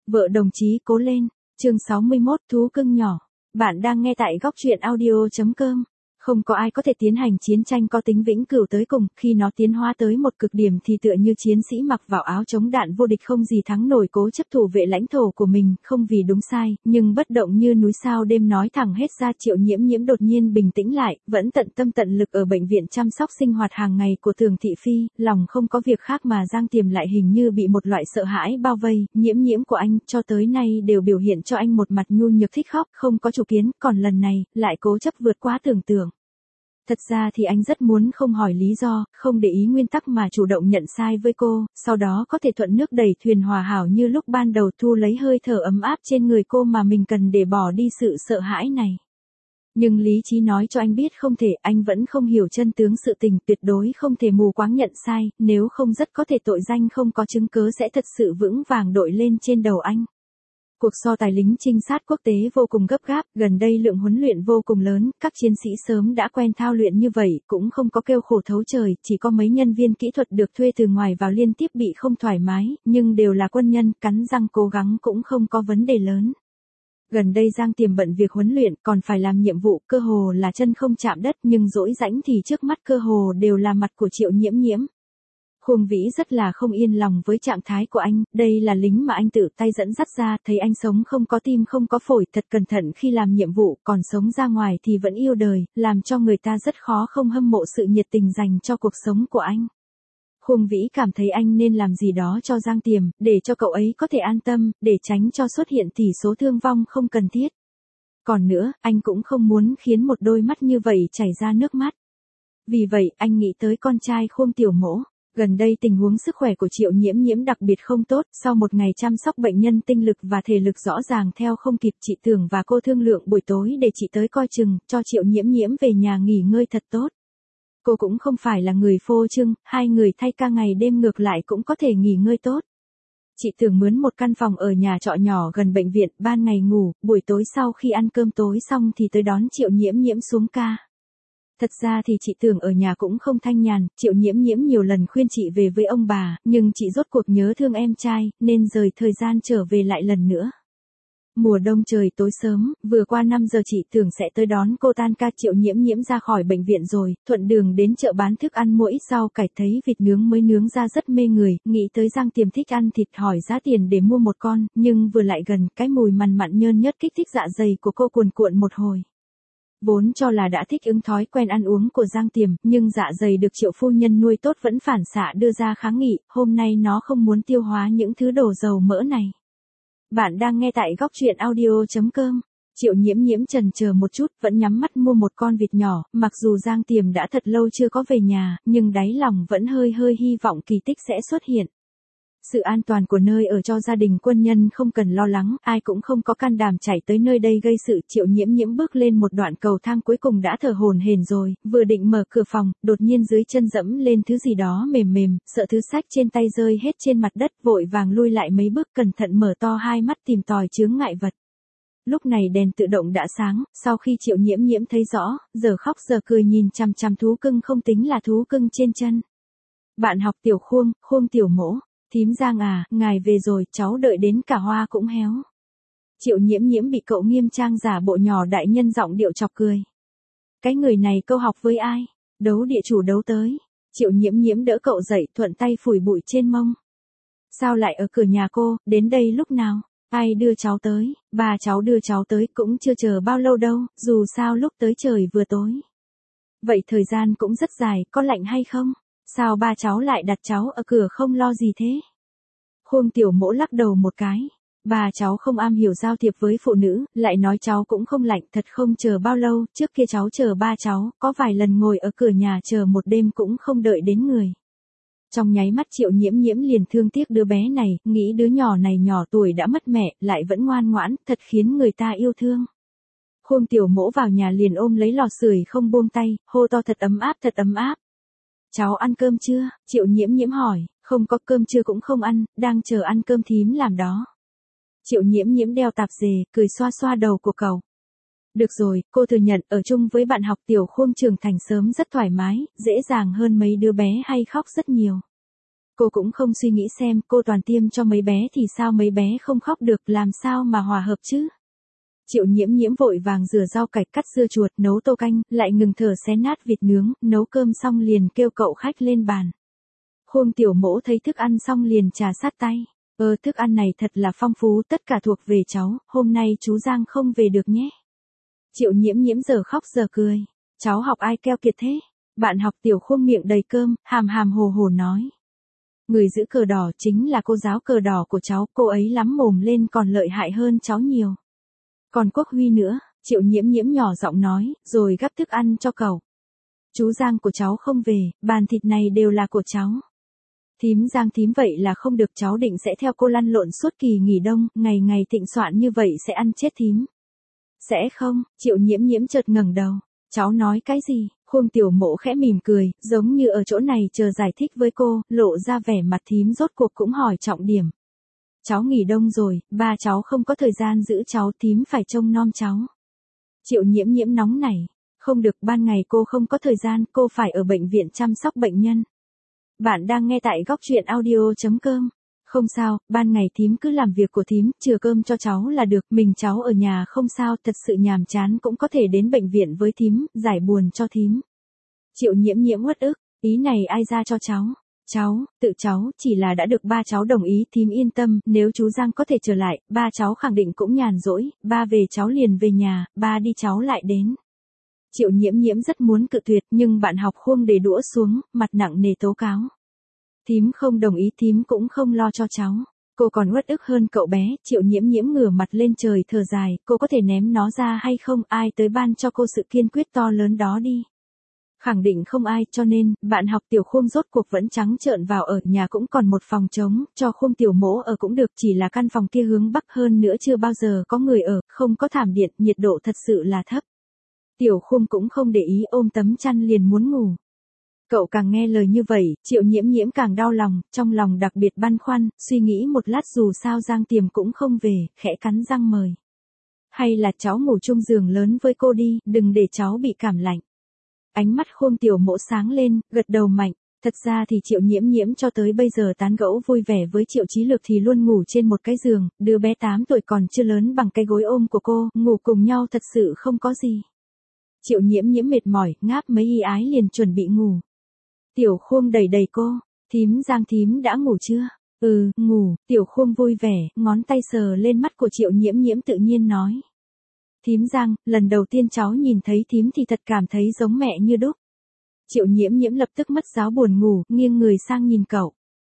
Vợ đồng chí cố lên. Chương 61 Thú cưng nhỏ. Bạn đang nghe tại góc truyện audio.com. Không có ai có thể tiến hành chiến tranh có tính vĩnh cửu tới cùng, khi nó tiến hóa tới một cực điểm thì tựa như chiến sĩ mặc vào áo chống đạn vô địch không gì thắng nổi, cố chấp thủ vệ lãnh thổ của mình, không vì đúng sai, nhưng bất động như núi sao đêm nói thẳng hết ra. Triệu Nhiễm Nhiễm đột nhiên bình tĩnh lại, vẫn tận tâm tận lực ở bệnh viện chăm sóc sinh hoạt hàng ngày của Thường Thị Phi, lòng không có việc khác mà Giang Tiềm lại hình như bị một loại sợ hãi bao vây. Nhiễm Nhiễm của anh cho tới nay đều biểu hiện cho anh một mặt nhu nhược thích khóc, không có chủ kiến, còn lần này lại cố chấp vượt quá tưởng tượng. Thật ra thì anh rất muốn không hỏi lý do, không để ý nguyên tắc mà chủ động nhận sai với cô, sau đó có thể thuận nước đẩy thuyền hòa hảo như lúc ban đầu, thu lấy hơi thở ấm áp trên người cô mà mình cần để bỏ đi sự sợ hãi này. Nhưng lý trí nói cho anh biết không thể, anh vẫn không hiểu chân tướng sự tình, tuyệt đối không thể mù quáng nhận sai, nếu không rất có thể tội danh không có chứng cớ sẽ thật sự vững vàng đội lên trên đầu anh. Cuộc so tài lính trinh sát quốc tế vô cùng gấp gáp, gần đây lượng huấn luyện vô cùng lớn, các chiến sĩ sớm đã quen thao luyện như vậy, cũng không có kêu khổ thấu trời, chỉ có mấy nhân viên kỹ thuật được thuê từ ngoài vào liên tiếp bị không thoải mái, nhưng đều là quân nhân, cắn răng cố gắng cũng không có vấn đề lớn. Gần đây Giang Tiềm bận việc huấn luyện, còn phải làm nhiệm vụ, cơ hồ là chân không chạm đất, nhưng dỗi rãnh thì trước mắt cơ hồ đều là mặt của Triệu Nhiễm Nhiễm. Khuông Vĩ rất là không yên lòng với trạng thái của anh, đây là lính mà anh tự tay dẫn dắt ra, thấy anh sống không có tim không có phổi, thật cẩn thận khi làm nhiệm vụ, còn sống ra ngoài thì vẫn yêu đời, làm cho người ta rất khó không hâm mộ sự nhiệt tình dành cho cuộc sống của anh. Khuông Vĩ cảm thấy anh nên làm gì đó cho Giang Tiềm, để cho cậu ấy có thể an tâm, để tránh cho xuất hiện tỷ số thương vong không cần thiết. Còn nữa, anh cũng không muốn khiến một đôi mắt như vậy chảy ra nước mắt. Vì vậy, anh nghĩ tới con trai Khuông Tiểu Mỗ. Gần đây tình huống sức khỏe của Triệu Nhiễm Nhiễm đặc biệt không tốt, sau một ngày chăm sóc bệnh nhân tinh lực và thể lực rõ ràng theo không kịp, chị Tưởng và cô thương lượng buổi tối để chị tới coi chừng, cho Triệu Nhiễm Nhiễm về nhà nghỉ ngơi thật tốt. Cô cũng không phải là người phô trương, hai người thay ca ngày đêm ngược lại cũng có thể nghỉ ngơi tốt. Chị Tưởng mướn một căn phòng ở nhà trọ nhỏ gần bệnh viện, ban ngày ngủ, buổi tối sau khi ăn cơm tối xong thì tới đón Triệu Nhiễm Nhiễm xuống ca. Thật ra thì chị Tưởng ở nhà cũng không thanh nhàn, Triệu Nhiễm Nhiễm nhiều lần khuyên chị về với ông bà, nhưng chị rốt cuộc nhớ thương em trai, nên rời thời gian trở về lại lần nữa. Mùa đông trời tối sớm, vừa qua 5 giờ chị Tưởng sẽ tới đón cô tan ca. Triệu Nhiễm Nhiễm ra khỏi bệnh viện rồi, thuận đường đến chợ bán thức ăn mua ít rau cải, thấy vịt nướng mới nướng ra rất mê người, nghĩ tới Giang Tiềm thích ăn thịt, hỏi giá tiền để mua một con, nhưng vừa lại gần, cái mùi mằn mặn nhơn nhớt kích thích dạ dày của cô cuồn cuộn một hồi. Vốn cho là đã thích ứng thói quen ăn uống của Giang Tiềm, nhưng dạ dày được Triệu phu nhân nuôi tốt vẫn phản xạ đưa ra kháng nghị, hôm nay nó không muốn tiêu hóa những thứ đồ dầu mỡ này. Bạn đang nghe tại góc truyện audio.com. Triệu Nhiễm Nhiễm chần chờ một chút, vẫn nhắm mắt mua một con vịt nhỏ, mặc dù Giang Tiềm đã thật lâu chưa có về nhà, nhưng đáy lòng vẫn hơi hy vọng kỳ tích sẽ xuất hiện. Sự an toàn của nơi ở cho gia đình quân nhân không cần lo lắng, ai cũng không có can đảm chạy tới nơi đây gây sự. Triệu Nhiễm Nhiễm bước lên một đoạn cầu thang cuối cùng đã thở hổn hển rồi, vừa định mở cửa phòng, đột nhiên dưới chân dẫm lên thứ gì đó mềm mềm, sợ thứ sách trên tay rơi hết trên mặt đất, vội vàng lui lại mấy bước, cẩn thận mở to hai mắt tìm tòi chướng ngại vật. Lúc này đèn tự động đã sáng, sau khi Triệu Nhiễm Nhiễm thấy rõ, giờ khóc giờ cười nhìn chằm chằm thú cưng không tính là thú cưng trên chân. Bạn học Tiểu Khuông, Khuông Tiểu Mỗ. Thím Giang à, ngài về rồi, cháu đợi đến cả hoa cũng héo. Triệu Nhiễm Nhiễm bị cậu nghiêm trang giả bộ nhỏ đại nhân giọng điệu chọc cười. Cái người này câu học với ai? Đấu địa chủ đấu tới. Triệu Nhiễm Nhiễm đỡ cậu dậy, thuận tay phủi bụi trên mông. Sao lại ở cửa nhà cô, đến đây lúc nào? Ai đưa cháu tới? Bà cháu đưa cháu tới, cũng chưa chờ bao lâu đâu, dù sao lúc tới trời vừa tối. Vậy thời gian cũng rất dài, có lạnh hay không? Sao ba cháu lại đặt cháu ở cửa không lo gì thế? Khuông Tiểu Mỗ lắc đầu một cái. Bà cháu không am hiểu giao thiệp với phụ nữ, lại nói cháu cũng không lạnh, thật không chờ bao lâu, trước kia cháu chờ ba cháu, có vài lần ngồi ở cửa nhà chờ một đêm cũng không đợi đến người. Trong nháy mắt Triệu Nhiễm Nhiễm liền thương tiếc đứa bé này, nghĩ đứa nhỏ này nhỏ tuổi đã mất mẹ, lại vẫn ngoan ngoãn, thật khiến người ta yêu thương. Khuông Tiểu Mỗ vào nhà liền ôm lấy lò sưởi không buông tay, hô to thật ấm áp thật ấm áp. Cháu ăn cơm chưa? Triệu Nhiễm Nhiễm hỏi. Không có, cơm chưa cũng không ăn, đang chờ ăn cơm thím làm đó. Triệu Nhiễm Nhiễm đeo tạp dề, cười xoa xoa đầu của cậu. Được rồi, cô thừa nhận ở chung với bạn học Tiểu Khuông trưởng thành sớm rất thoải mái, dễ dàng hơn mấy đứa bé hay khóc rất nhiều. Cô cũng không suy nghĩ xem cô toàn tiêm cho mấy bé thì sao mấy bé không khóc được, làm sao mà hòa hợp chứ. Triệu Nhiễm Nhiễm vội vàng rửa rau cải, cắt dưa chuột, nấu tô canh, lại ngừng thở xé nát vịt nướng, nấu cơm xong liền kêu cậu khách lên bàn. Khuông Tiểu Mỗ thấy thức ăn xong liền trà sát tay. Thức ăn này thật là phong phú, tất cả thuộc về cháu, hôm nay chú Giang không về được nhé. Triệu Nhiễm Nhiễm giờ khóc giờ cười. Cháu học ai keo kiệt thế? Bạn học Tiểu Khuông miệng đầy cơm, hàm hàm hồ hồ nói. Người giữ cờ đỏ chính là cô giáo cờ đỏ của cháu, cô ấy lắm mồm lên còn lợi hại hơn cháu nhiều. Còn Quốc Huy nữa, Triệu Nhiễm Nhiễm nhỏ giọng nói, rồi gắp thức ăn cho cậu. Chú Giang của cháu không về, bàn thịt này đều là của cháu. Thím Giang thím vậy là không được, cháu định sẽ theo cô lăn lộn suốt kỳ nghỉ đông, ngày ngày thịnh soạn như vậy sẽ ăn chết thím. Sẽ không, Triệu Nhiễm Nhiễm chợt ngẩng đầu. Cháu nói cái gì? Khuông Tiểu Mỗ khẽ mỉm cười, giống như ở chỗ này chờ giải thích với cô, lộ ra vẻ mặt thím rốt cuộc cũng hỏi trọng điểm. Cháu nghỉ đông rồi, ba cháu không có thời gian giữ cháu, thím phải trông nom cháu. Triệu Nhiễm Nhiễm nóng nảy. Không được, ban ngày cô không có thời gian, cô phải ở bệnh viện chăm sóc bệnh nhân. Bạn đang nghe tại góc truyện audio.com. Không sao, ban ngày thím cứ làm việc của thím, chừa cơm cho cháu là được, mình cháu ở nhà không sao, thật sự nhàm chán cũng có thể đến bệnh viện với thím, giải buồn cho thím. Triệu Nhiễm Nhiễm uất ức, ý này ai ra cho cháu? Cháu, tự cháu, chỉ là đã được ba cháu đồng ý, thím yên tâm, nếu chú Giang có thể trở lại, ba cháu khẳng định cũng nhàn rỗi, ba về cháu liền về nhà, ba đi cháu lại đến. Triệu Nhiễm Nhiễm rất muốn cự tuyệt nhưng bạn học Khuông để đũa xuống, mặt nặng nề tố cáo. Thím không đồng ý, thím cũng không lo cho cháu. Cô còn uất ức hơn cậu bé. Triệu Nhiễm Nhiễm ngửa mặt lên trời thở dài, cô có thể ném nó ra hay không, ai tới ban cho cô sự kiên quyết to lớn đó đi. Khẳng định không ai, cho nên, bạn học Tiểu Khuông rốt cuộc vẫn trắng trợn vào ở, nhà cũng còn một phòng trống, cho Khuông Tiểu Mỗ ở cũng được, chỉ là căn phòng kia hướng bắc hơn nữa chưa bao giờ có người ở, không có thảm điện, nhiệt độ thật sự là thấp. Tiểu Khuông cũng không để ý, ôm tấm chăn liền muốn ngủ. Cậu càng nghe lời như vậy, Triệu Nhiễm Nhiễm càng đau lòng, trong lòng đặc biệt băn khoăn, suy nghĩ một lát dù sao Giang Tiềm cũng không về, khẽ cắn răng mời. Hay là cháu ngủ chung giường lớn với cô đi, đừng để cháu bị cảm lạnh. Ánh mắt Khuông Tiểu Mỗ sáng lên, gật đầu mạnh. Thật ra thì Triệu Nhiễm Nhiễm cho tới bây giờ tán gẫu vui vẻ với Triệu Chí Lược thì luôn ngủ trên một cái giường, đứa bé 8 tuổi còn chưa lớn bằng cái gối ôm của cô, ngủ cùng nhau thật sự không có gì. Triệu Nhiễm Nhiễm mệt mỏi, ngáp mấy y ái liền chuẩn bị ngủ. Tiểu Khuông đẩy đẩy cô, thím Giang thím đã ngủ chưa? Ngủ, Tiểu Khuông vui vẻ, ngón tay sờ lên mắt của Triệu Nhiễm Nhiễm tự nhiên nói. Thím Giang, lần đầu tiên cháu nhìn thấy thím thì thật cảm thấy giống mẹ như đúc. Triệu Nhiễm Nhiễm lập tức mất giáo buồn ngủ, nghiêng người sang nhìn cậu.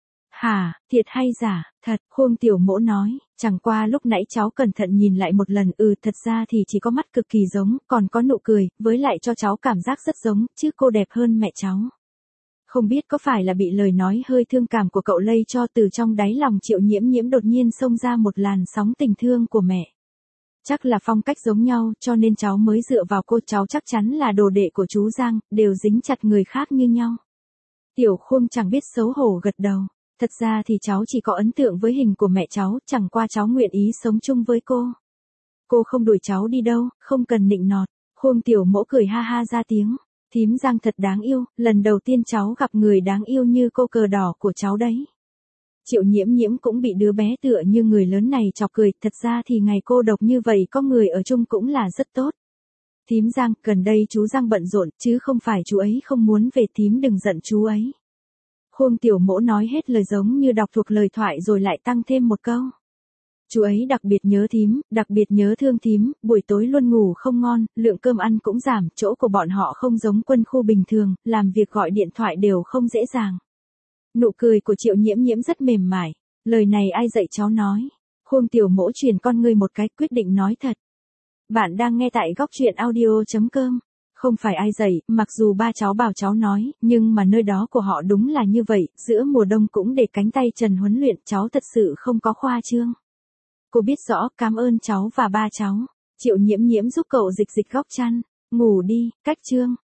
Hả, thiệt hay giả? Thật, Khuông Tiểu Mỗ nói, chẳng qua lúc nãy cháu cẩn thận nhìn lại một lần, thật ra thì chỉ có mắt cực kỳ giống, còn có nụ cười, với lại cho cháu cảm giác rất giống, chứ cô đẹp hơn mẹ cháu. Không biết có phải là bị lời nói hơi thương cảm của cậu lây cho, từ trong đáy lòng Triệu Nhiễm Nhiễm đột nhiên xông ra một làn sóng tình thương của mẹ. Chắc là phong cách giống nhau cho nên cháu mới dựa vào cô, cháu chắc chắn là đồ đệ của chú Giang, đều dính chặt người khác như nhau. Tiểu Khuông chẳng biết xấu hổ gật đầu. Thật ra thì cháu chỉ có ấn tượng với hình của mẹ cháu, chẳng qua cháu nguyện ý sống chung với cô. Cô không đuổi cháu đi đâu, không cần nịnh nọt. Khuông Tiểu Mỗ cười ha ha ra tiếng. Thím Giang thật đáng yêu, lần đầu tiên cháu gặp người đáng yêu như cô cờ đỏ của cháu đấy. Triệu Nhiễm Nhiễm cũng bị đứa bé tựa như người lớn này chọc cười, thật ra thì ngày cô độc như vậy có người ở chung cũng là rất tốt. Thím Giang, gần đây chú Giang bận rộn, chứ không phải chú ấy không muốn về, thím đừng giận chú ấy. Khuông Tiểu Mỗ nói hết lời giống như đọc thuộc lời thoại rồi lại tăng thêm một câu. Chú ấy đặc biệt nhớ thím, đặc biệt nhớ thương thím, buổi tối luôn ngủ không ngon, lượng cơm ăn cũng giảm, chỗ của bọn họ không giống quân khu bình thường, làm việc gọi điện thoại đều không dễ dàng. Nụ cười của Triệu Nhiễm Nhiễm rất mềm mại, lời này ai dạy cháu nói. Khuông Tiểu Mỗ chuyển con ngươi một cái, quyết định nói thật. Bạn đang nghe tại góc truyện audio.com. Không phải ai dạy, mặc dù ba cháu bảo cháu nói, nhưng mà nơi đó của họ đúng là như vậy, giữa mùa đông cũng để cánh tay trần huấn luyện, cháu thật sự không có khoa trương. Cô biết rõ, cảm ơn cháu và ba cháu. Triệu Nhiễm Nhiễm giúp cậu dịch dịch góc chăn. Ngủ đi, cách chương.